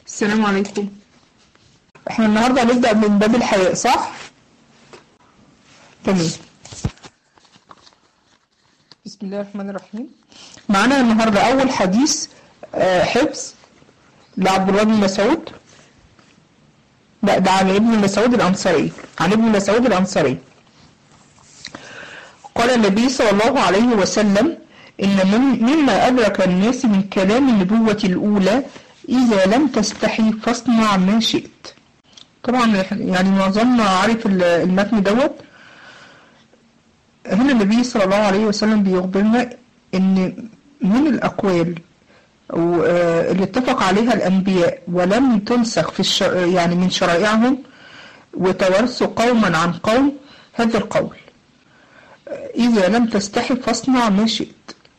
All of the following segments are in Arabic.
السلام عليكم. احنا النهاردة هنبدأ من باب الحياء، صح؟ تمام. بسم الله الرحمن الرحيم. معانا النهاردة أول حديث حفظ لعبد الله بن مسعود. لا، ده عن ابن مسعود الأنصاري، عن ابن مسعود الأنصاري. قال النبي صلى الله عليه وسلم: إن مما أدرك الناس من كلام النبوة الأولى: إذا لم تستحي فاصنع ما شئت. طبعا يعني معظمنا عارف المتن دوت. هنا النبي صلى الله عليه وسلم بيخبرنا إن من الأقوال اللي اتفق عليها الأنبياء ولم تنسخ في يعني من شرائعهم وتورثوا قوما عن قوم هذا القول: إذا لم تستحي فاصنع ما شئت.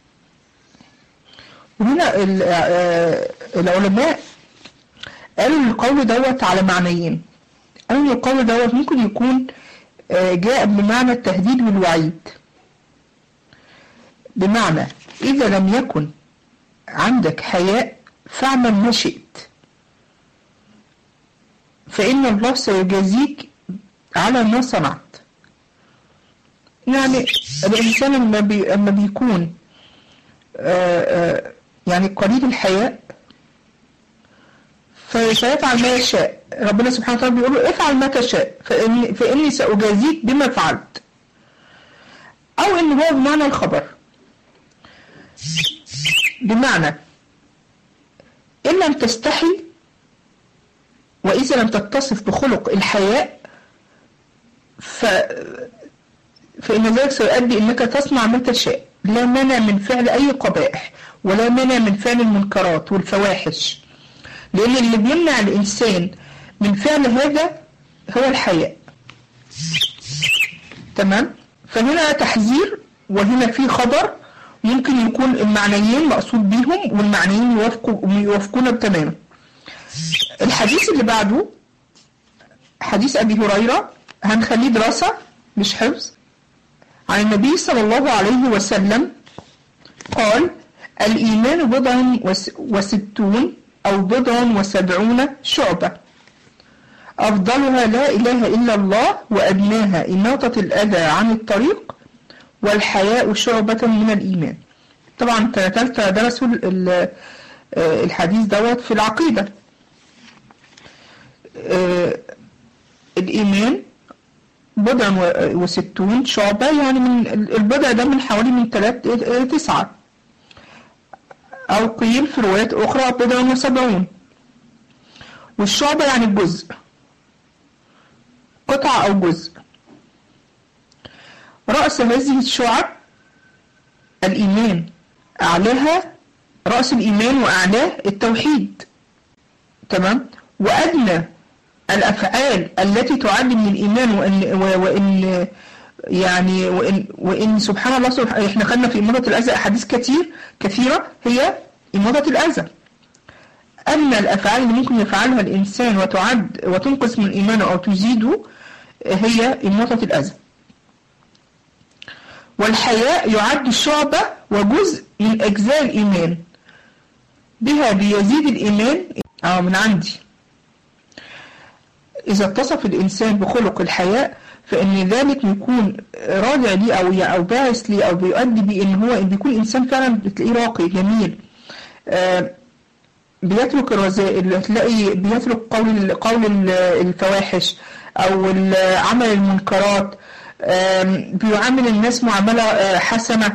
وهنا العلماء قالوا القول دوت على معنيين. قالوا القول دوت ممكن يكون جاء بمعنى التهديد والوعيد، بمعنى إذا لم يكن عندك حياء فاعمل ما شئت، فإن الله سيجازيك على ما صنعت. يعني الإنسان لما بيكون يعني قليل الحياء فيفعل ما يشاء. ربنا سبحانه وتعالى بيقول له: افعل ما تشاء فإني سأجازيك بما فعلت. أو إن هو بمعنى الخبر، بمعنى إن لم تستحي وإذا لم تتصف بخلق الحياء فإن ذلك سيؤدي إنك تصنع ما تشاء، لا مانع من فعل أي قبائح ولا مانع من فعل المنكرات والفواحش، لأن اللي بيمنع الإنسان من فعل هذا هو الحياء. تمام؟ فهنا تحذير وهنا في خبر، ممكن يكون المعنيين مقصود بيهم والمعنيين يوافقون تماما. الحديث اللي بعده حديث أبي هريرة، هنخليه دراسة مش حفظ. عن النبي صلى الله عليه وسلم قال: الإيمان 60 أو 70 شعبة، أفضلها لا إله إلا الله، وأدناها إماطة الأذى عن الطريق، والحياء شعبة من الإيمان. طبعا تلاتة درسوا الحديث دوت في العقيدة. الإيمان 60 شعبة، يعني من البضع ده من حوالي من 3 9، أو قيل في روايات أخرى 70. والشعبة يعني الجزء، قطعة أو جزء. رأس هذه الشعب الإيمان، أعلاها رأس الإيمان وأعلاه التوحيد. تمام؟ وأدنى الأفعال التي تعد من الإيمان وإن سبحان الله إحنا خدنا في إماطة الأذى أحاديث كثيرة هي إماطة الأذى. أما الأفعال اللي ممكن يفعلها الإنسان وتعد وتنقص من إيمانه أو تزيده هي إماطة الأذى. والحياء يعد شعبة وجزء من أجزاء الإيمان، بها بيزيد الإيمان من عندي. إذا اتصف الإنسان بخلق الحياء فإن ذلك يكون راجع لي أو باعث لي أو بيؤدي بي إن هو بيكون إنسان فعلا بتلاقيه راقي جميل، بيترك الرذائل، تلاقي بيترك قول الفواحش أو عمل المنكرات، بيعامل الناس معاملة حسنة.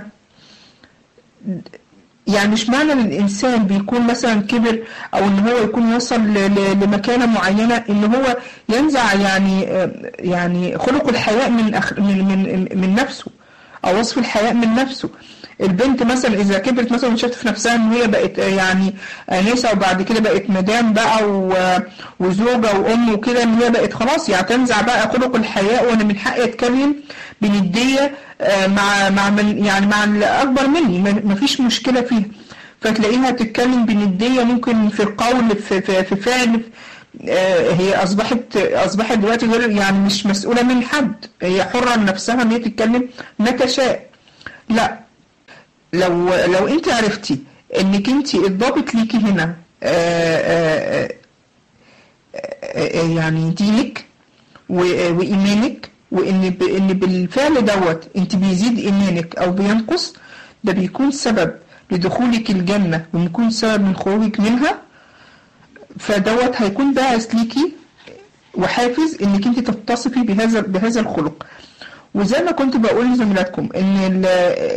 يعني مش معنى ان الانسان بيكون مثلا كبر او ان هو يكون وصل لمكانة معينة ان هو ينزع يعني خلق الحياء من نفسه او وصف الحياء من نفسه. البنت مثلا اذا كبرت مثلا وشافت في نفسها ان هي بقت يعني انسه وبعد كده بقت مدام بقى وزوجه وام وكده، ان هي بقت خلاص يعني تنزع بقى خلق الحياء، وانا من حقي اتكلم بنديه مع من يعني مع الاكبر مني، ما فيش مشكله فيها. فتلاقيها تتكلم بنديه، ممكن في القول في فعل. هي اصبحت دلوقتي غير يعني مش مسؤوله من حد، هي حره لنفسها ان هي تتكلم ما تشاء. لا، لو انت عرفتي انك انت الضابط ليكي هنا يعني دينك وإيمانك، وإن بالفعل دوت أنت بيزيد إيمانك أو بينقص، ده بيكون سبب لدخولك الجنة وبيكون سبب من خروجك منها. فدوت هيكون باعث ليكي وحافز إنك أنت تتصفي بهذا الخلق. وزي ما كنت بقول لزميلاتكم إن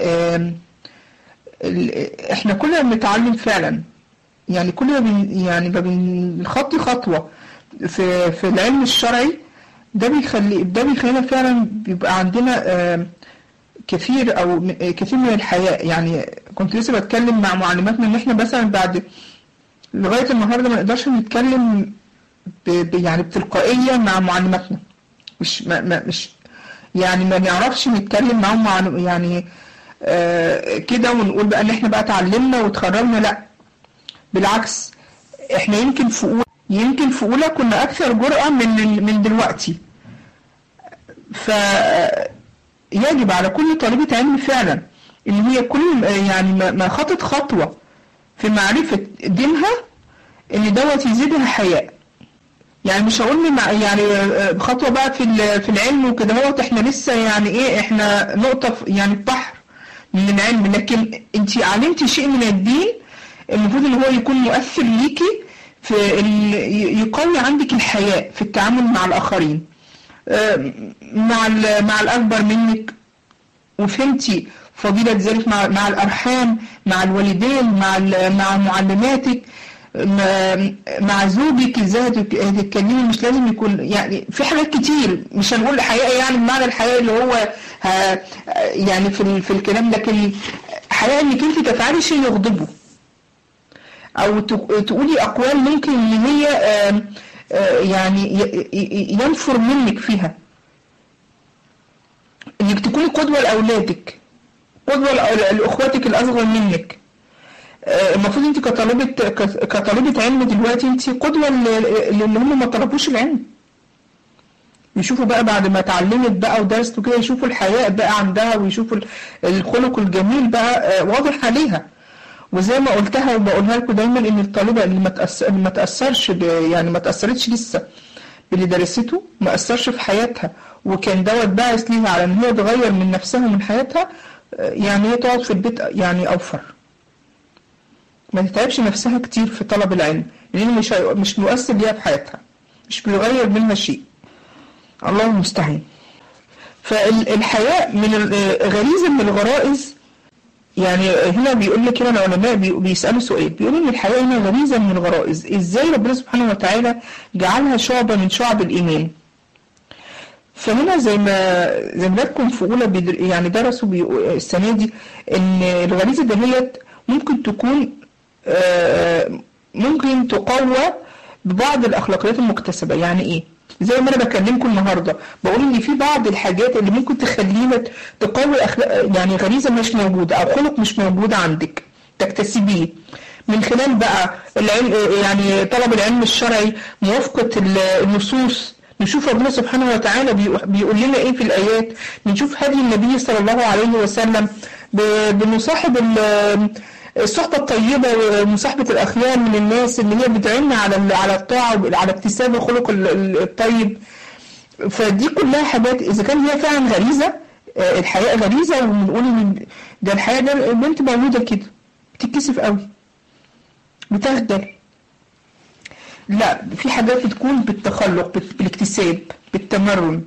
إحنا كلنا بنتعلم فعلا، يعني كلنا بنخطي خطوة في العلم الشرعي، ده بيخلينا فعلا بيبقى عندنا كثير من الحياء. يعني كنت لسه بتكلم مع معلماتنا ان احنا مثلا بعد لغاية النهاردة ما نقدرش نتكلم يعني بتلقائية مع معلماتنا، مش يعني ما نعرفش نتكلم معهم يعني كده ونقول بقى ان احنا بقى اتعلمنا وتخرجنا. لا بالعكس، احنا يمكن في اولى كنا اكثر جرأة من دلوقتي. فيجب على كل طالبة علم فعلا ان هي كل يعني ما خطت خطوة في معرفة دينها ان دوت يزيدها حياء. يعني مش هقول يعني خطوة بقى في العلم وكده، هو احنا لسه يعني ايه، احنا نقطة يعني البحر من العلم، لكن انت علمتي شيء من الدين المفروض ان هو يكون مؤثر ليكي في يقوي عندك الحياء في التعامل مع الآخرين، مع الأكبر منك، وفهمتي فضيلة ذلك مع الأرحام، مع الوالدين، مع معلماتك، مع زوجك ازاي هتتكلمي. مش لازم يكون يعني في حاجات كتير، مش هنقول الحياء يعني بمعنى الحياء اللي هو يعني في الكلام، لكن حياء انك انت تفعلي شيء يغضبه، او تقولي اقوال ممكن ان هي يعني ينفر منك فيها. انك تكوني قدوة لاولادك، قدوة لاخواتك الاصغر منك. المفروض انت كطالبة علم دلوقتي انت قدوة اللي هم ما طلبوش العلم، يشوفوا بقى بعد ما اتعلمت بقى ودرست وكده، يشوفوا الحياء بقى عندها، ويشوفوا الخلق الجميل بقى واضح عليها. وزي ما قلتها وبقولها لكم دايما ان الطالبة اللي ما تأثرش يعني ما تأثرتش لسه باللي درسته، ما أثرش في حياتها، وكان دوت باعث ليها على ان هي تغير من نفسها ومن حياتها، يعني هي تقعد في البيت يعني اوفر، ما تتعبش نفسها كتير في طلب العلم، لأنه مش مؤثر ليها في حياتها، مش بيغير منها شيء. الله المستعان. فالحياء من غريزة من الغرائز. يعني هنا بيقول لك هنا العلماء بيسألوا سؤال، بيقولوا ان الحياء هنا غريزة من الغرائز. ازاي ربنا سبحانه وتعالى جعلها شعبة من شعب الإيمان؟ فهنا زي ما لكم في أولى يعني درسوا السنة دي ان الغريزة دهيت ممكن تكون ممكن تقوى ببعض الأخلاقيات المكتسبة. يعني إيه؟ زي ما أنا بكلمكم النهاردة بقول إن في بعض الحاجات اللي ممكن تخلينا تقوي يعني غريزة مش موجودة أو خلق مش موجود عندك تكتسبيه من خلال بقى العلم، يعني طلب العلم الشرعي، موافقة النصوص. نشوف ربنا سبحانه وتعالى بيقول لنا إيه في الآيات، نشوف هدي النبي صلى الله عليه وسلم، بنصاحب الصحبة الطيبة ومصاحبة الأخيار من الناس اللي هي بتعين على الطاعة وعلى اكتساب الخلق الطيب. فدي كلها حاجات إذا كان هي فعلا غريزة، الحياء غريزة، وبنقول إن ده الحياء ده البنت مولودة كده بتتكسف قوي، بتخجل. لا، في حاجات بتكون بالتخلق، بالاكتساب، بالتمرن،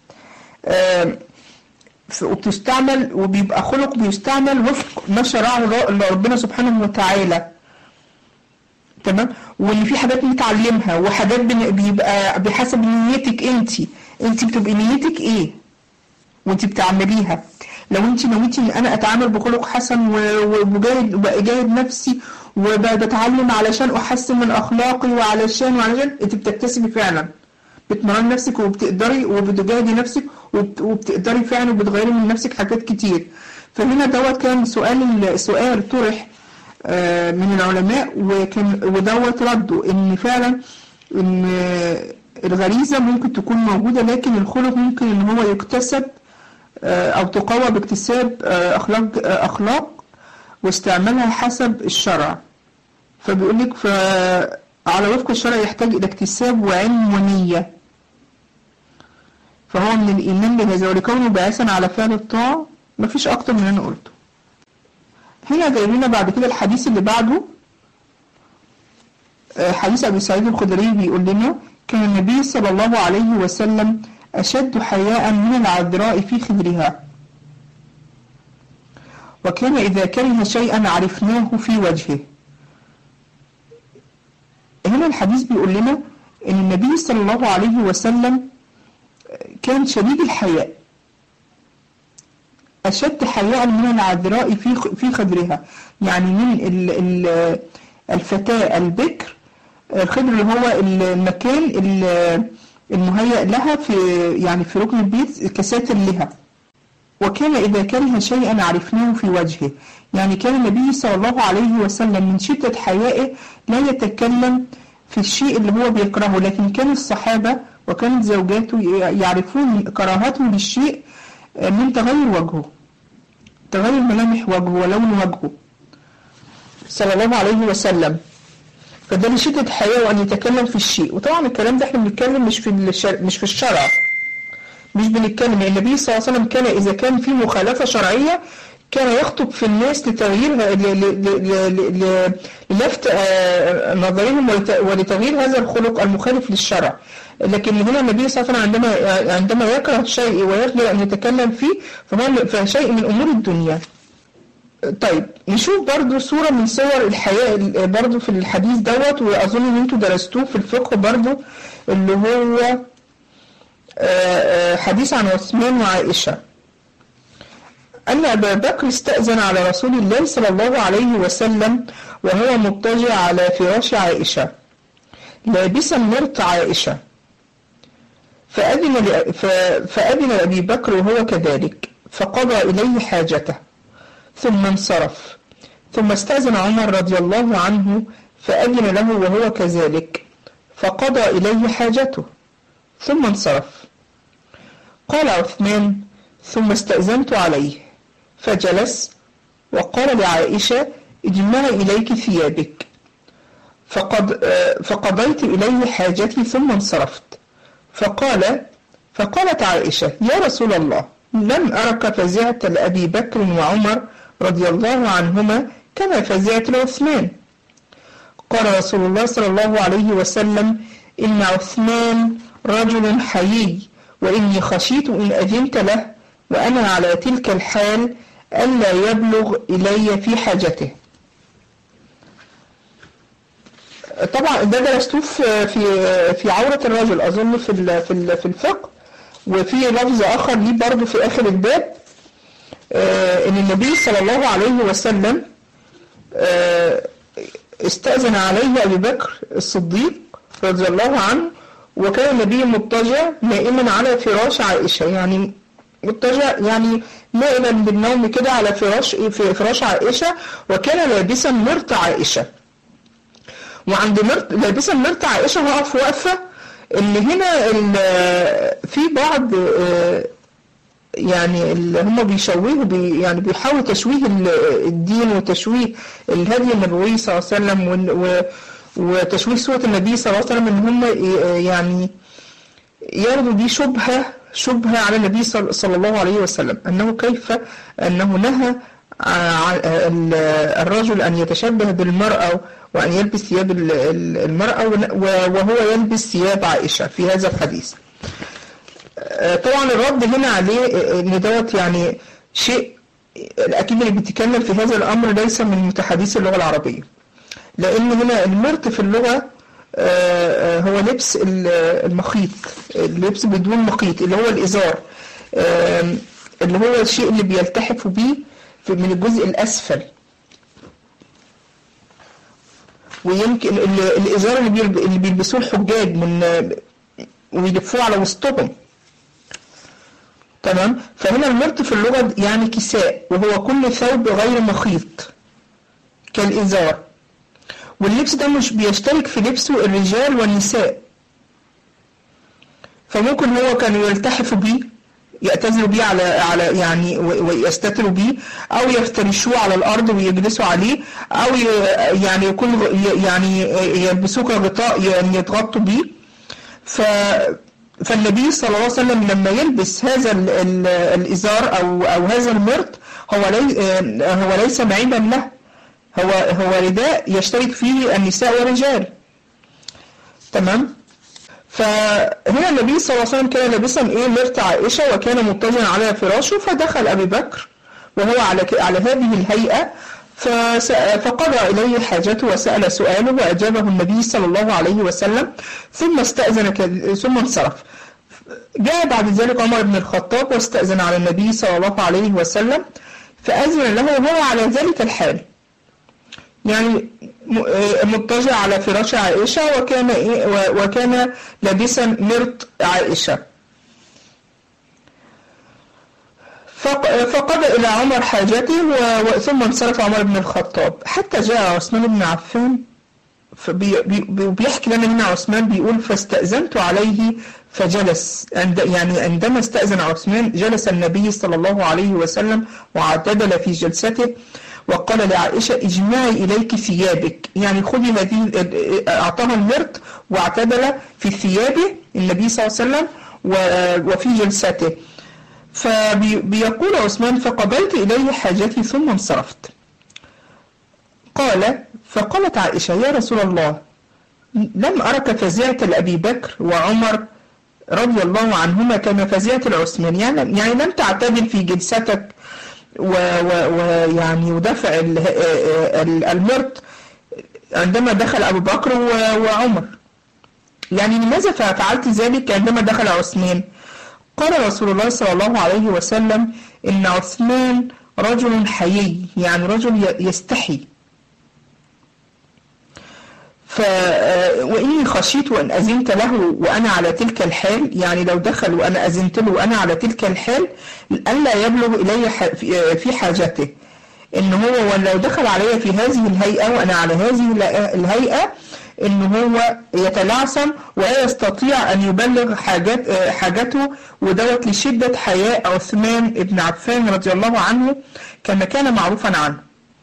وبتستعمل، وبيبقى خلق بيستعمل وفق ما شرعه ربنا سبحانه وتعالى. تمام. وان في حاجات نتعلمها، وحاجات بيبقى بحسب نيتك. انت بتبقى نيتك ايه وانت بتعمليها. لو انت نويتي ان انا اتعامل بخلق حسن وبجاهد نفسي وبتعلم علشان احسن من اخلاقي وعلشان انت بتكتسبي فعلا، بتمرن نفسك وبتقدري وبتجاهدي نفسك وبتقدري فعلا وبتغيري من نفسك حاجات كتير. فهنا دوت كان سؤال طرح من العلماء، ودوت ردوا ان فعلا ان الغريزة ممكن تكون موجودة، لكن الخلق ممكن ان هو يكتسب او تقوى باكتساب اخلاق واستعمالها حسب الشرع. فبيقول لك على وفق الشرع يحتاج إلى اكتساب وعلم ونية، فهو من الإيمان بهذا، ولكونه باعثا على فعل الطاعة. مفيش أكتر من اللي أنا قلته. هنا جاي لنا بعد كده الحديث اللي بعده، حديث أبي سعيد الخدري بيقول لنا: كان النبي صلى الله عليه وسلم أشد حياء من العذراء في خدرها، وكان إذا كره شيئا عرفناه في وجهه. هنا الحديث بيقول لنا إن النبي صلى الله عليه وسلم كان شديد الحياء، أشد حياء من العذراء في خدرها، يعني من الفتاة البكر. الخدر اللي هو المكان المهيأ لها في ركن البيت كساتر لها. وكان إذا كره شيئا عرفناه في وجهه، يعني كان النبي صلى الله عليه وسلم من شدة حيائه لا يتكلم في الشيء اللي هو بيكرهه، لكن كان الصحابة وكانت زوجاته يعرفون كراهته للشيء من تغير وجهه، تغير ملامح وجهه ولون وجهه صلى الله عليه وسلم. فده لشدة حياء وأن يتكلم في الشيء. وطبعا الكلام ده احنا بنتكلم مش في الشرع، مش بنتكلم. النبي صلى الله عليه وسلم كان إذا كان في مخالفة شرعية كان يخطب في الناس لتغييرها، للفت نظرهم ولتغيير هذا الخلق المخالف للشرع. لكن هنا النبي صلى الله عليه وسلم عندما يكره شيء ويخجل أن يتكلم فيه فهو شيء من أمور الدنيا. طيب نشوف برضو صورة من صور الحياء برضو في الحديث دوت، وأظن أن انتوا درستوه في الفقه برضو، اللي هو حديث عن عثمان وعائشة أن أبا بكر استأذن على رسول الله صلى الله عليه وسلم وهو مضطجع على فراش عائشة لابسا مرط عائشة، فأذن لأبي بكر وهو كذلك، فقضى إليه حاجته ثم انصرف. ثم استأذن عمر رضي الله عنه فأذن له وهو كذلك، فقضى إليه حاجته ثم انصرف. قال عثمان: ثم استأذنت عليه فجلس، وقال لعائشة: اجمعي إليك ثيابك، فقضيت إليه حاجتي ثم انصرفت. فقالت عائشة: يا رسول الله، لم أرك فزعت لأبي بكر وعمر رضي الله عنهما كما فزعت لعثمان. قال رسول الله صلى الله عليه وسلم: إن عثمان رجل حيي، وإني خشيت إن أذنت له وأنا على تلك الحال ألا يبلغ إلي في حاجته. طبعا ده درستوه في عورة الرجل أظن في الفقه، وفي لفظ آخر ليه برضه في آخر الباب، إن النبي صلى الله عليه وسلم استأذن عليه أبي بكر الصديق رضي الله عنه، وكان النبي مضطجع نائما على فراش عائشة، يعني مضطجع يعني نائما بالنوم كده على فراش عائشة، وكان لابسا مرط عائشة. وعند لابسا مرط عائشة هقف وقفة، اللي هنا في بعض يعني اللي هم بيشوهوا يعني بيحاولوا تشويه الدين وتشويه الهدي النبوي صلى الله عليه وسلم وتشويه سورة النبي صلى الله عليه وسلم، ان هم يعني ياخدوا دي شبهة على النبي صلى الله عليه وسلم، أنه نهى الرجل أن يتشبه بالمرأة وأن يلبس ثياب المرأة وهو يلبس ثياب عائشة في هذا الحديث. طبعا الرد هنا عليه ان دوت يعني شيء اكيد اللي بيتكلم في هذا الامر ليس من متحدثي اللغه العربيه، لان هنا المرط في اللغه هو لبس المخيط، اللبس بدون مخيط اللي هو الازار، اللي هو الشيء اللي بيلتحف به من الجزء الاسفل، ويمكن الازار اللي بيلبسوه الحجاج ويلفوه على وسطهم. تمام. فهنا المرط في اللغة يعني كساء، وهو كل ثوب غير مخيط كالإزار، واللبس ده مش بيشترك في لبسه الرجال والنساء، فممكن هو كان يلتحف بيه يأتذروا بيه على يعني ويستتروا بيه، أو يفترشوه على الأرض ويجلسوا عليه، أو يعني يكون يعني يلبسوه كغطاء يعني يتغطوا بيه. فالنبي صلى الله عليه وسلم لما يلبس هذا الإزار أو هذا المرط هو ليس معيبا له، هو رداء يشترك فيه النساء والرجال. تمام. فهنا النبي صلى الله عليه وسلم كان لابسا مرط عائشة وكان مضطجعا على فراشه، فدخل أبي بكر وهو على هذه الهيئة، فقضى إليه حاجته وسأل سؤاله وأجابه النبي صلى الله عليه وسلم، ثم استأذن ثم انصرف. جاء بعد ذلك عمر بن الخطاب واستأذن على النبي صلى الله عليه وسلم، فأذن له وهو على ذلك الحال، يعني مضطجع على فراش عائشة وكان لابسا مرط عائشة. فقضى إلى عمر حاجته ثم انصرف عمر بن الخطاب حتى جاء عثمان بن عفان. بيحكي لنا هنا عثمان بيقول فاستأذنت عليه فجلس، يعني عندما استأذن عثمان جلس النبي صلى الله عليه وسلم واعتدل في جلسته وقال لعائشة اجمعي إليك ثيابك، يعني خذي هذه، أعطاها المرط واعتدل في ثيابه النبي صلى الله عليه وسلم وفي جلسته. فبيقول عثمان فقضيت إليه حاجتي ثم انصرفت. فقالت عائشة يا رسول الله لم أرك فزعت لأبي بكر وعمر رضي الله عنهما كما فزعت لعثمان، يعني لم تعتدل في جلستك ويعني ودفع المرط عندما دخل أبو بكر وعمر، يعني لماذا فعلت ذلك عندما دخل عثمان؟ قال رسول الله صلى الله عليه وسلم إن عثمان رجل حيي، يعني رجل يستحي. وإني خشيت وأن أذنت له وأنا على تلك الحال، يعني لو دخل وأنا أذنت له وأنا على تلك الحال ألا يبلغ إلي في حاجته، إن هو لو دخل علي في هذه الهيئة وأنا على هذه الهيئة إن هو يتلعثم ولا يستطيع أن يبلغ حاجته، ودوت لشدة حياء عثمان بن عفان رضي الله عنه كما كان معروفا عنه.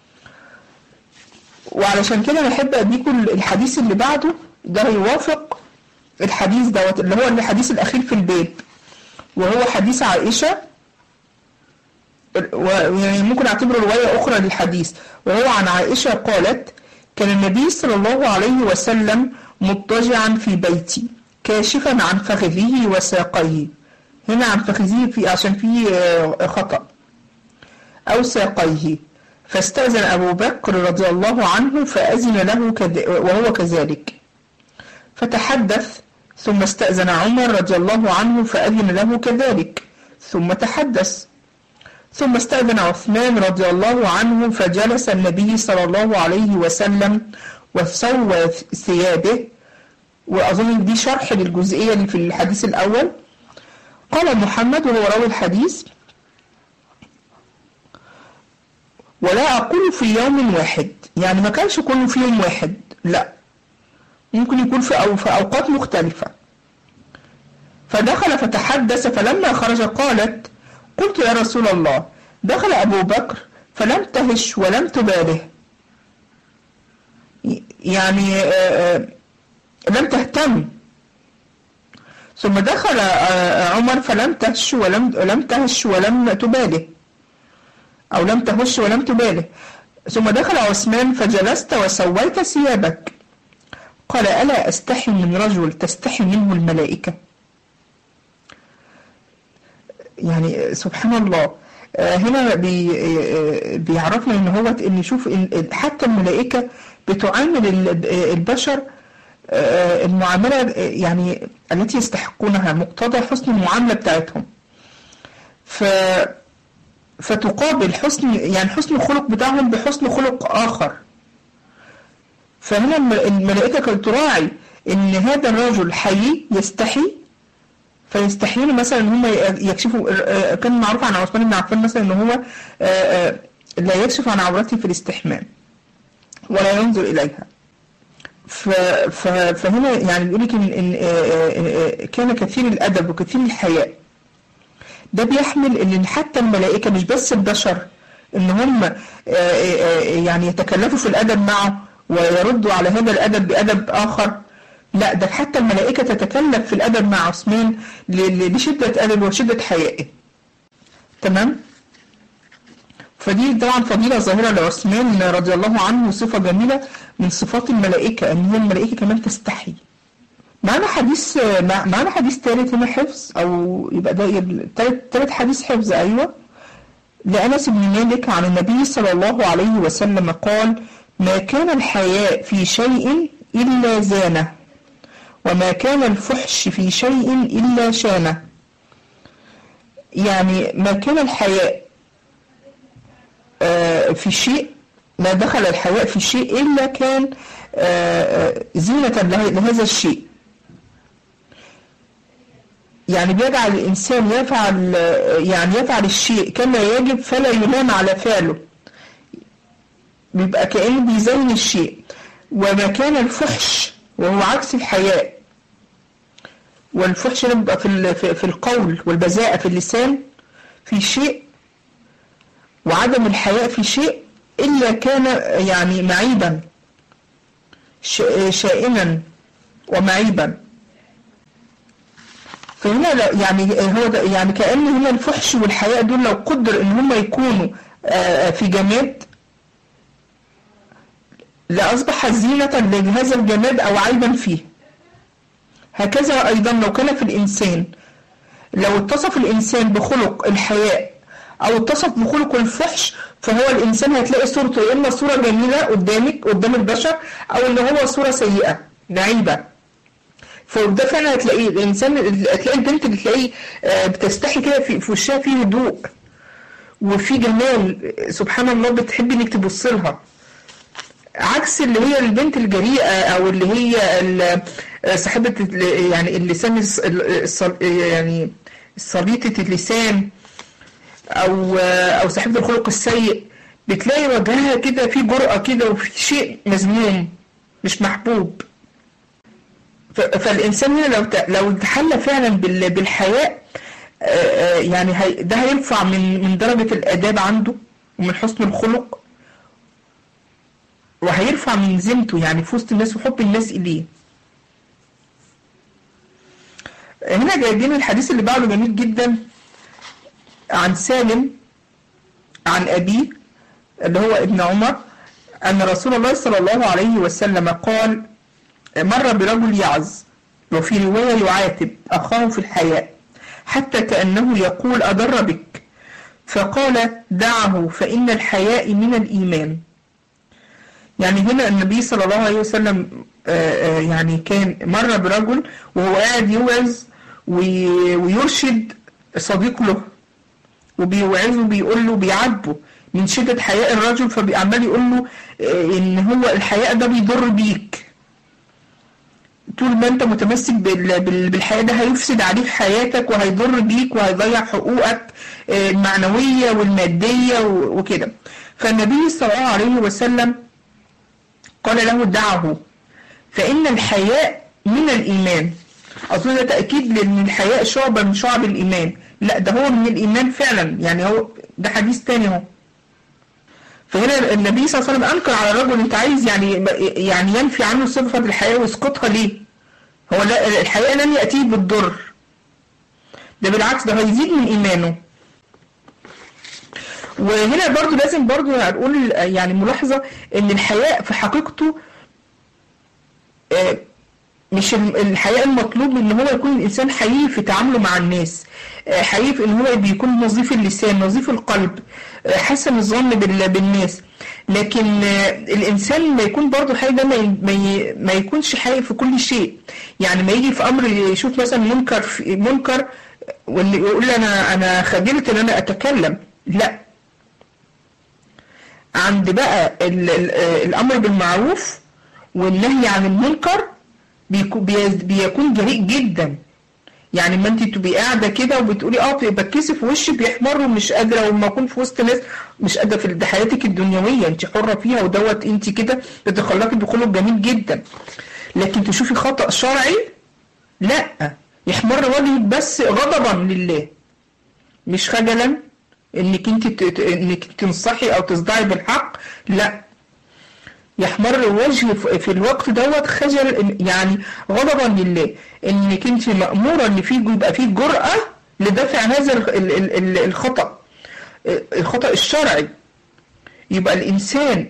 وعلشان كده نحب أديكم الحديث اللي بعده، ده يوافق الحديث دوت اللي هو الحديث الأخير في البيت، وهو حديث عائشة، ويعني ممكن أعتبره رواية أخرى للحديث. وهو عن عائشة قالت كان النبي صلى الله عليه وسلم مضطجعا في بيتي كاشفا عن فخذه وساقيه، هنا عن فخذه عشان فيه خطأ، أو ساقيه، فاستأذن أبو بكر رضي الله عنه فأذن له وهو كذلك، فتحدث، ثم استأذن عمر رضي الله عنه فأذن له كذلك، ثم تحدث، ثم استأذن عثمان رضي الله عنه فجلس النبي صلى الله عليه وسلم وسوى ثيابه. وأظن دي شرح للجزئية اللي في الحديث الأول. قال محمد وهو راوي الحديث ولا أقول في يوم واحد، يعني ما كانش كله في يوم واحد، لا، ممكن يكون في أوقات مختلفة. فدخل فتحدث، فلما خرج قالت قلت يا رسول الله دخل أبو بكر فلم تهش ولم تباله، يعني لم تهتم، ثم دخل عمر فلم تهش ولم تباله، أو لم تهش ولم تباله، ثم دخل عثمان فجلست وسويت ثيابك. قال ألا أستحي من رجل تستحي منه الملائكة؟ يعني سبحان الله، هنا بيعرفنا ان هو ان شوف حتى الملائكة بتعامل البشر المعاملة يعني التي يستحقونها، مقتضى حسن المعاملة بتاعتهم، فتقابل حسن الخلق بتاعهم بحسن خلق آخر. فهنا الملائكة كانت تراعي ان هذا الرجل حي يستحي، فيستحيل مثلا ان هم يكشفوا. كان معروف عن عثمان بن عفان مثلا ان هو لا يكشف عن عورته في الاستحمام ولا ينظر اليها. فهنا يعني بيقول لك ان كان كثير الادب وكثير الحياء. ده بيحمل ان حتى الملائكة مش بس البشر ان هم يعني يتكلفوا في الادب معه ويردوا على هذا الادب بادب اخر، لا ده حتى الملائكة تتكلف في الادب مع عثمان لشدة ادب وشدة حيائه. تمام. فدي طبعا فضيلة ظاهرة لعثمان رضي الله عنه، صفة جميلة من صفات الملائكة ان هي الملائكة كمان تستحي. معنا حديث ثالث هنا حفظ، او يبقى ده ثالث حديث حفظ. ايوه. لأنس بن مالك عن النبي صلى الله عليه وسلم قال: ما كان الحياء في شيء إلا زانه، وما كان الفحش في شيء إلا شانه. يعني ما كان الحياء في شيء، ما دخل الحياء في شيء إلا كان زينة لهذا الشيء. يعني بيجعل الإنسان يفعل الشيء كما يجب فلا يلام على فعله، بيبقى كأنه بيزين الشيء. وما كان الفحش وهو عكس الحياء، والفحش بيبقى في القول والبذاءة في اللسان في شيء، وعدم الحياء في شيء إلا كان يعني معيبا شائنا ومعيبا. فهنا يعني هو ده يعني كأن هنا الفحش والحياء دول لو قدر ان هم يكونوا في جماد لأصبح زينة لهذا الجماد او عيبا فيه. هكذا ايضا لو كان في الانسان، لو اتصف الانسان بخلق الحياء او اتصف بخلق الفحش، فهو الانسان هتلاقي صورته يا اما صورة جميلة قدام البشر، او ان هو صورة سيئة معيبة. فده فعلا هتلاقيه الانسان، هتلاقي البنت اللي تلاقيه بتستحي كده في وشها فيه هدوء وفي جمال، سبحان الله، بتحبي انك تبص لها، عكس اللي هي البنت الجريئه او اللي هي صاحبه يعني اللسان يعني سليطه اللسان او صاحبه الخلق السيء، بتلاقي وجهها كده في جرأة كده وفي شيء مذموم مش محبوب. فالإنسان هنا لو تحلى فعلا بالحياء، يعني ده هينفع من درجة الآداب عنده ومن حسن الخلق، وهيرفع من زينته يعني في وسط الناس وحب الناس إليه. هنا جايبين الحديث اللي بعده جميل جدا، عن سالم عن أبيه اللي هو ابن عمر أن رسول الله صلى الله عليه وسلم قال: مر برجل يعظ، وفي رواية يعاتب أخاه في الحياء، حتى كأنه يقول: أضر بك؟ فقال: دعه فإن الحياء من الإيمان. يعني هنا النبي صلى الله عليه وسلم يعني كان مر برجل وهو قاعد يوعظ ويرشد صديق له، وبيوعظه بيقول له، بيعاتبه من شدة حياء الرجل، فبيعمل يقول له إن هو الحياء ده بيضر بيك، طول ما انت متمسك بالحياة ده هيفسد عليك حياتك وهيضر بيك وهيضيع حقوقك المعنوية والمادية وكده. فالنبي صلى الله عليه وسلم قال له: دعه فإن الحياء من الإيمان. أظن ده تأكيد لأن الحياء شعبة من شعب الإيمان، لا ده هو من الإيمان فعلا، يعني هو ده حديث تاني اهو. فهنا النبي صلى الله عليه وسلم أنكر على الرجل: أنت عايز يعني ينفي عنه صفة الحياء ويسقطها ليه؟ هو لا، الحياء لن يأتيه بالضر، ده بالعكس ده هيزيد من إيمانه. وهنا برضو لازم برضو نقول يعني ملاحظة إن الحياء في حقيقته مش الحياء المطلوب ان هو يكون الانسان حقيقي في تعامله مع الناس، حقيقي في ان هو بيكون نظيف اللسان نظيف القلب حسن الظن بالناس. لكن الانسان ما يكون برضو حقيقي ده ما يكونش حقيقي في كل شيء. يعني ما يجي في امر يشوف مثلا منكر واللي يقول انا خجلت ان انا اتكلم، لا، عند بقى الامر بالمعروف والنهي عن المنكر بيكون جريء جدا. يعني ما انت تبقي قاعده كده وبتقولي بتكسف وشي بيحمر ومش قادره، وما اكون في وسط ناس مش قادره في حياتك الدنيويه انت حره فيها ودوت انت كده بتخلقي بخلق جميل جدا، لكن تشوفي خطأ شرعي لا، يحمر وجهك بس غضبا لله. مش خجلا انك انك تنصحي او تصدعي بالحق، لا، يحمر الوجه في الوقت دوت خجل، يعني غضبا لله، انك انت مأمورة ان يبقى فيه جرأة لدفع هذا الخطأ الشرعي. يبقى الانسان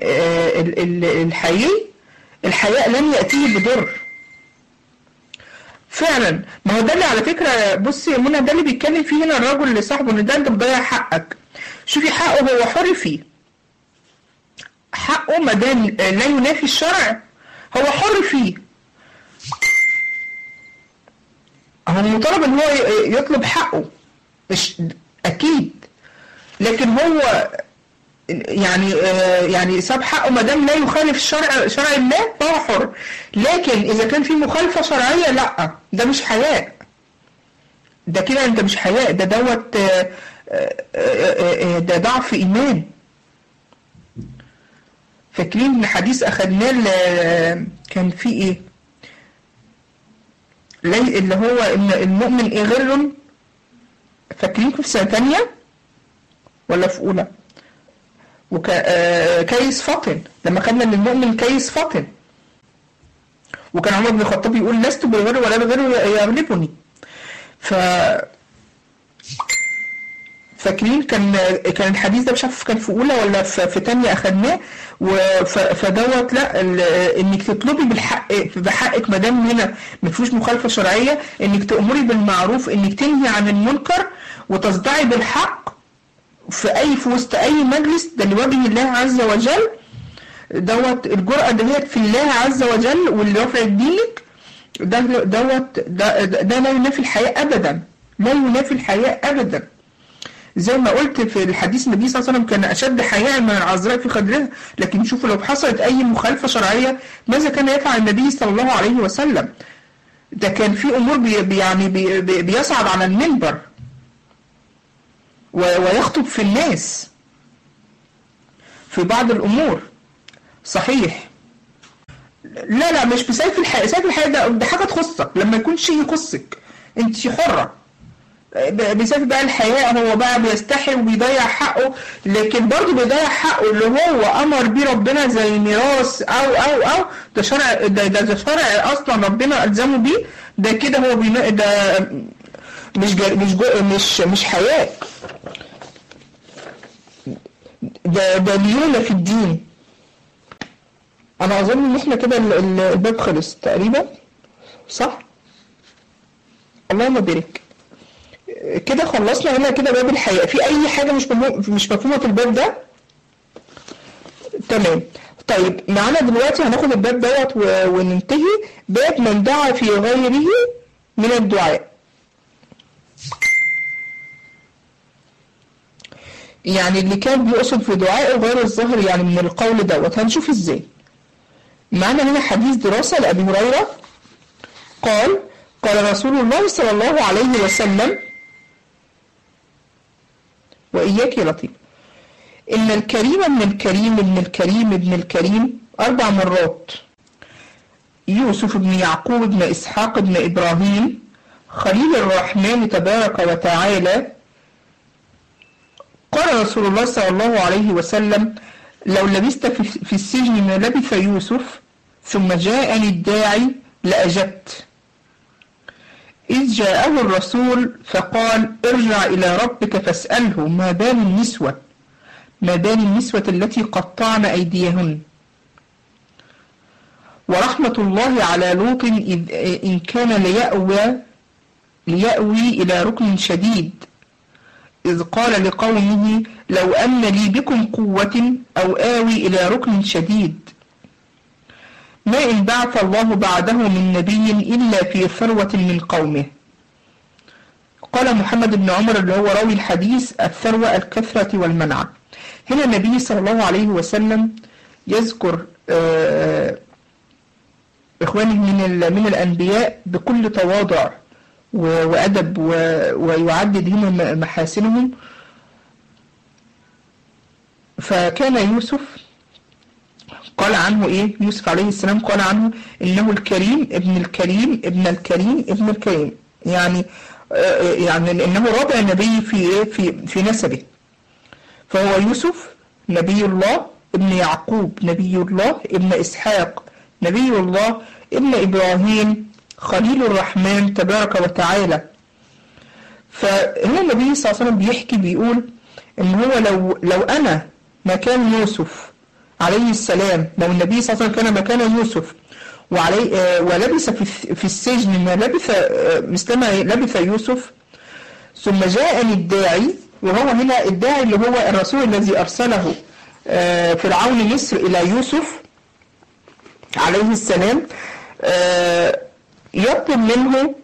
الحياء لن يأتيه بضر فعلا. ما هو ده اللي على فكرة، بصي يا منى، ده اللي بيتكلم فيه هنا الرجل اللي صاحبه، ان ده انت بتضيع حقك. شوفي حقه هو حر فيه، حقه ما دام لا ينافي الشرع هو حر فيه. هو مطالب ان هو يطلب حقه اكيد، لكن هو يعني ساب حقه ما دام لا يخالف شرع الله فهو حر. لكن اذا كان في مخالفة شرعية لا، ده مش حياء، ده كده انت مش حياء، ده ضعف ايمان. فاكرين ان حديث اخدناه كان فيه ايه؟ اللي هو ان المؤمن ايه غر، فاكرين في سنة تانية ولا في اولى؟ كيس فطن، لما خدنا ان المؤمن كيس فطن، وكان عمر بن الخطاب يقول لست بالغر ولا بالغر يغلبني. فاكرين كان الحديث ده مش عارف كان في اولى ولا في تانية اخدناه. فدوت لا، انك تطلبي بحقك ما دام هنا ما فيهوش مخالفه شرعيه، انك تأمري بالمعروف، انك تنهي عن المنكر وتصدعي بالحق في وسط اي مجلس، ده لوجه الله عز وجل. دوت الجرأة دهيت في الله عز وجل واللي رفع دينك، ده لا ينافي الحياء ابدا، لا ينافي الحياء ابدا. زي ما قلت في الحديث، النبي صلى الله عليه وسلم كان أشد حياء من العذراء في خدرها. لكن شوفوا لو حصلت أي مخالفة شرعية ماذا كان يفعل النبي صلى الله عليه وسلم؟ ده كان في أمور بيصعد على المنبر ويخطب في الناس في بعض الأمور. صحيح، لا مش بسيف الحياء، سيف الحياء ده حاجة تخصك، لما يكون شيء يخصك انت حرة. بسبب بقى الحياء هو بقى بيستحي وبيضيع حقه، لكن برضه بيضيع حقه اللي هو امر بيه ربنا زي ميراث او ده شرع، ده شرع اصلا ربنا الزمه بيه. ده كده هو ده مش حياء، ده ليونة في الدين. انا اظن ان احنا كده الباب خلص تقريبا، صح؟ اللهم بارك. كده خلصنا هنا كده باب الحياء. في اي حاجة مش مفهومة في الباب ده؟ تمام. طيب معانا دلوقتي هناخد الباب دوت وننتهي. باب من دعا في غيره من الدعاء. يعني اللي كان بيقصد في دعائه غير الظاهر يعني من القول دوت، هنشوف ازاي. معانا هنا حديث دراسة لأبي هريرة قال رسول الله صلى الله عليه وسلم، وإياك يا لطيف، إن الكريم ابن الكريم ابن الكريم ابن الكريم 4 مرات، يوسف بن يعقوب بن إسحاق بن إبراهيم خليل الرحمن تبارك وتعالى. قال رسول الله صلى الله عليه وسلم: لو لبست في السجن ما لبث يوسف ثم جاءني الداعي لأجبت. إذ جاءه الرسول فقال: ارجع إلى ربك فاسأله ما بال النسوة التي قطعن أيديهن. ورحمة الله على لوط إن كان ليأوي إلى ركن شديد، إذ قال لقومه: لو أن لي بكم قوة أو آوي إلى ركن شديد. ما إن بعث الله بعده من نبي إلا في ثروة من قومه. قال محمد بن عمر اللي هو راوي الحديث: الثروة الكثرة والمنعة. هنا النبي صلى الله عليه وسلم يذكر إخوانه من الأنبياء بكل تواضع وأدب، ويعدد هنا محاسنهم. فكان يوسف قال عنه إيه؟ يوسف عليه السلام قال عنه إنه الكريم ابن الكريم ابن الكريم ابن الكريم، يعني يعني لأنه رابع نبي في نسبه. فهو يوسف نبي الله، ابن يعقوب نبي الله، ابن إسحاق نبي الله، ابن إبراهيم خليل الرحمن تبارك وتعالى. فهنا النبي صلى الله عليه وسلم بيحكي بيقول إن هو لو أنا مكان يوسف عليه السلام، لو النبي صلى الله عليه وسلم كان مكان يوسف ولبث في السجن ما لبث مثلما لبث يوسف، ثم جاءني الداعي، وهو هنا الداعي اللي هو الرسول الذي أرسله فرعون مصر إلى يوسف عليه السلام، يطلب منه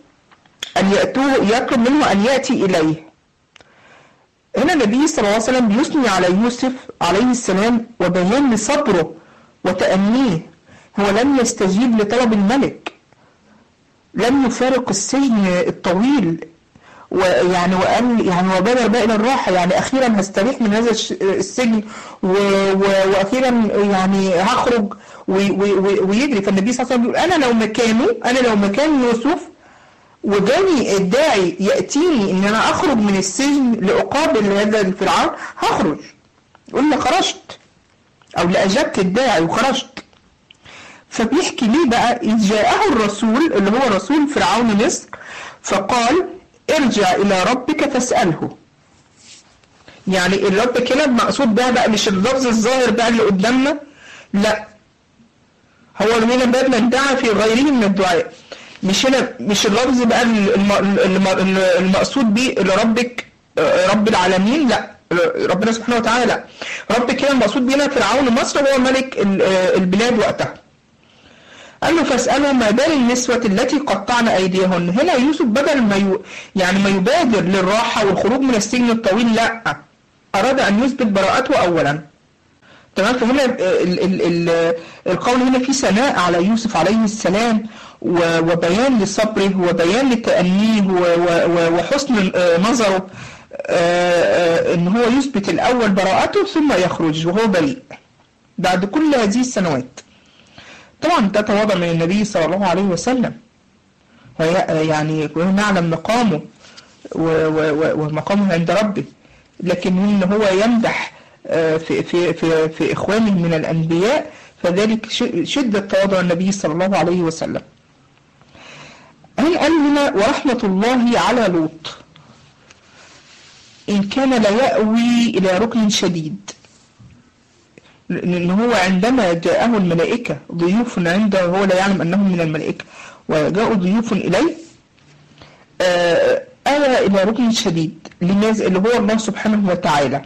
أن يأتي إليه. هنا النبي صلى الله عليه وسلم بيثني على يوسف عليه السلام وبيان لصبره وتأنيه. هو لم يستجيب لطلب الملك، لم يفارق السجن الطويل، ويعني وقال يعني وبادر بقى إلى الراحة، يعني أخيرا هستريح من هذا السجن وأخيرا يعني هخرج ويجري. فالنبي صلى الله عليه وسلم بيقول أنا لو مكان يوسف وجاني الداعي يأتيني إن أنا أخرج من السجن لأقابل هذا الفرعون هخرج. قلنا خرجت أو لأجبت الداعي وخرجت. فبيحكي ليه بقى إذ جاءه الرسول اللي هو رسول فرعون مصر فقال ارجع إلى ربك فاسأله. يعني الرب كده المقصود بقى مش اللفظ الظاهر بقى اللي قدامنا، لا، هو من باب من دعا في غيره من الدعاء، مش اللفظ بقى المقصود به لربك رب العالمين، لا، ربنا سبحانه وتعالى، لا، رب كده المقصود بينا فرعون مصر وهو ملك البلاد وقتها. قال له فاسأله ما بال النسوة التي قطعن أيديهن. هنا يوسف بدل ما ما يبادر للراحة والخروج من السجن الطويل، لا، أراد أن يثبت براءته أولا. تمام. فهنا القول هنا في ثناء على يوسف عليه السلام وبيان لصبره وبيان لتأنيه وحسن نظره، ان هو يثبت الأول براءته ثم يخرج وهو بريء بعد كل هذه السنوات. طبعا ده تواضع من النبي صلى الله عليه وسلم، يعني نعلم مقامه ومقامه عند ربه، لكن ان هو يمدح في إخوانه من الأنبياء، فذلك شدة تواضع النبي صلى الله عليه وسلم. قال هنا ورحمة الله على لوط إن كان ليأوي إلى ركن شديد، لأن هو عندما جاءه الملائكة ضيوف عنده وهو لا يعلم أنهم من الملائكة وجاءوا ضيوف إليه، آوى إلى ركن شديد. لماذا؟ اللي هو الله سبحانه وتعالى،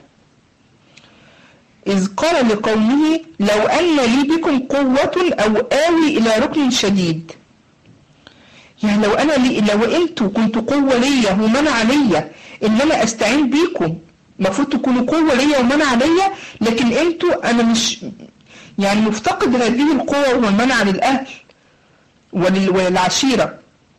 إذ قال لقومه لو أن لي بكم قوة أو آوي إلى ركن شديد. يعني لو أنتوا كنتوا قوة ليا ومنع ليا إن أنا أستعين بيكم، المفروض تكونوا قوة ليا ومنع ليا، لكن أنتوا أنا مش مفتقد هذه القوة والمنع للأهل وللعشيرة.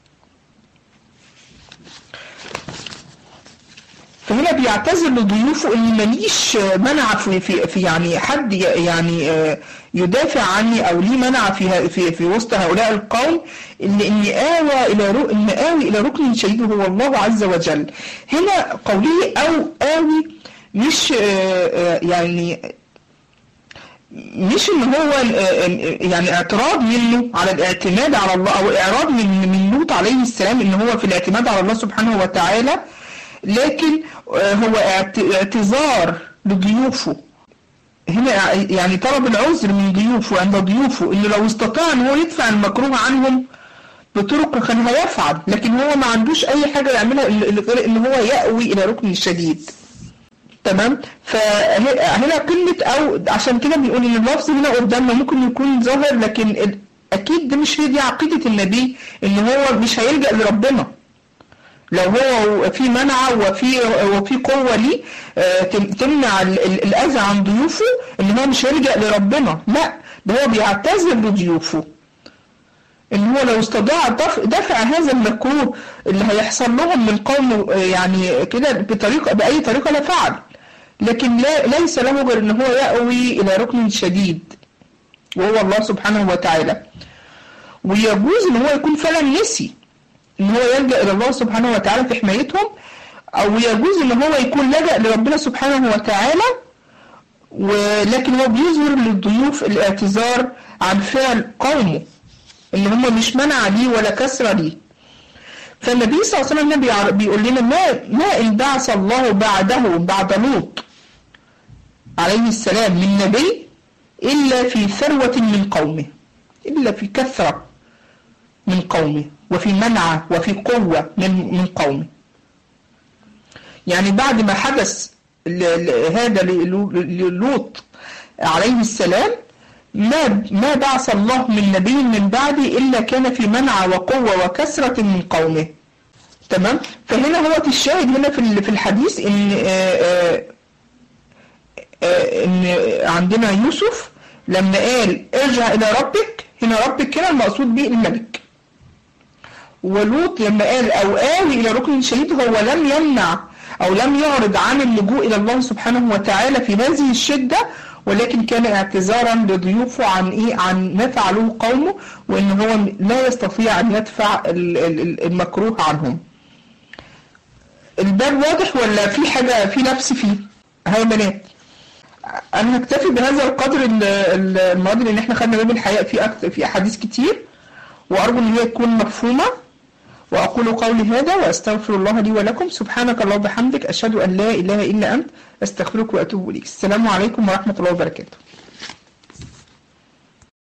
فهنا بيعتذر لضيوفه ان ماليش منع في حد يدافع عني او لي منع في وسط هؤلاء القوم، اني آوي الى ركن شديد هو الله عز وجل. هنا قوله او آوي مش مش ان هو اعتراض منه على الاعتماد على الله، او اعراض من لوط عليه السلام ان هو في الاعتماد على الله سبحانه وتعالى، لكن هو اعتذار لضيوفه. هنا طلب العذر من ضيوفه عند ضيوفه، انه لو استطاع ان هو يدفع المكروه عنهم بطرق كان هيفعل، لكن هو ما عندوش اي حاجة يعملها غير ان هو يأوي الى ركن شديد. تمام. فهنا قلة، او عشان كده بيقول ان اللفظ هنا قدامنا ممكن يكون ظاهر، لكن اكيد ده مش هي دي عقيدة النبي، ان هو مش هيلجأ لربنا لو هو في منع وفي قوة ليه تمنع الأذى عن ضيوفه، ان هو مش هيلجأ لربنا، لا، ده هو بيعتذر لضيوفه ان هو لو استطاع دفع هذا المكروه اللي هيحصل لهم من قوم كده بأي طريقة لا فعل، لكن ليس له غير ان هو يأوي الى ركن شديد وهو الله سبحانه وتعالى. ويجوز ان هو يكون فعلا نسي، ان هو يلجأ الى الله سبحانه وتعالى في حمايتهم، او يجوز ان هو يكون لجأ لربنا سبحانه وتعالى ولكن هو بيظهر للضيوف الاعتذار عن فعل قومه اللي هم مش منع ليه ولا كسر ليه. فالنبي صلى الله عليه وسلم بيقول لنا ما إن بعث الله بعد لوط عليه السلام من نبي إلا في ثروة من قومه، إلا في كثرة من قومه، وفي منعة وفي قوة من قومه. يعني بعد ما حدث هذا للوط عليه السلام ما بعث الله من نبي من بعده إلا كان في منع وقوة وكثرة من قومه. تمام. فهنا هو الشاهد هنا في الحديث إن عندنا يوسف لما قال ارجع إلى ربك، هنا ربك هنا المقصود به الملك. ولوط لما قال أو آوي إلى ركن شديد، هو لم يمنع أو لم يعرض عن اللجوء إلى الله سبحانه وتعالى في هذه الشدة، ولكن كان اعتذارا لضيوفه عن ما فعلوه قومه، وإن هو لا يستطيع أن يدفع المكروه عنهم. الباب واضح ولا في حاجة في نفس فيه؟ هاي بنات أنا هكتفي بهذا القدر المرة دي، لأن احنا خدنا باب الحياء في أحاديث كتير، وأرجو أن هي تكون مفهومة. وأقول قولي هذا وأستغفر الله لي ولكم. سبحانك اللهم وبحمدك، أشهد أن لا إله إلا أنت، أستغفرك وأتوب إليك. السلام عليكم ورحمة الله وبركاته.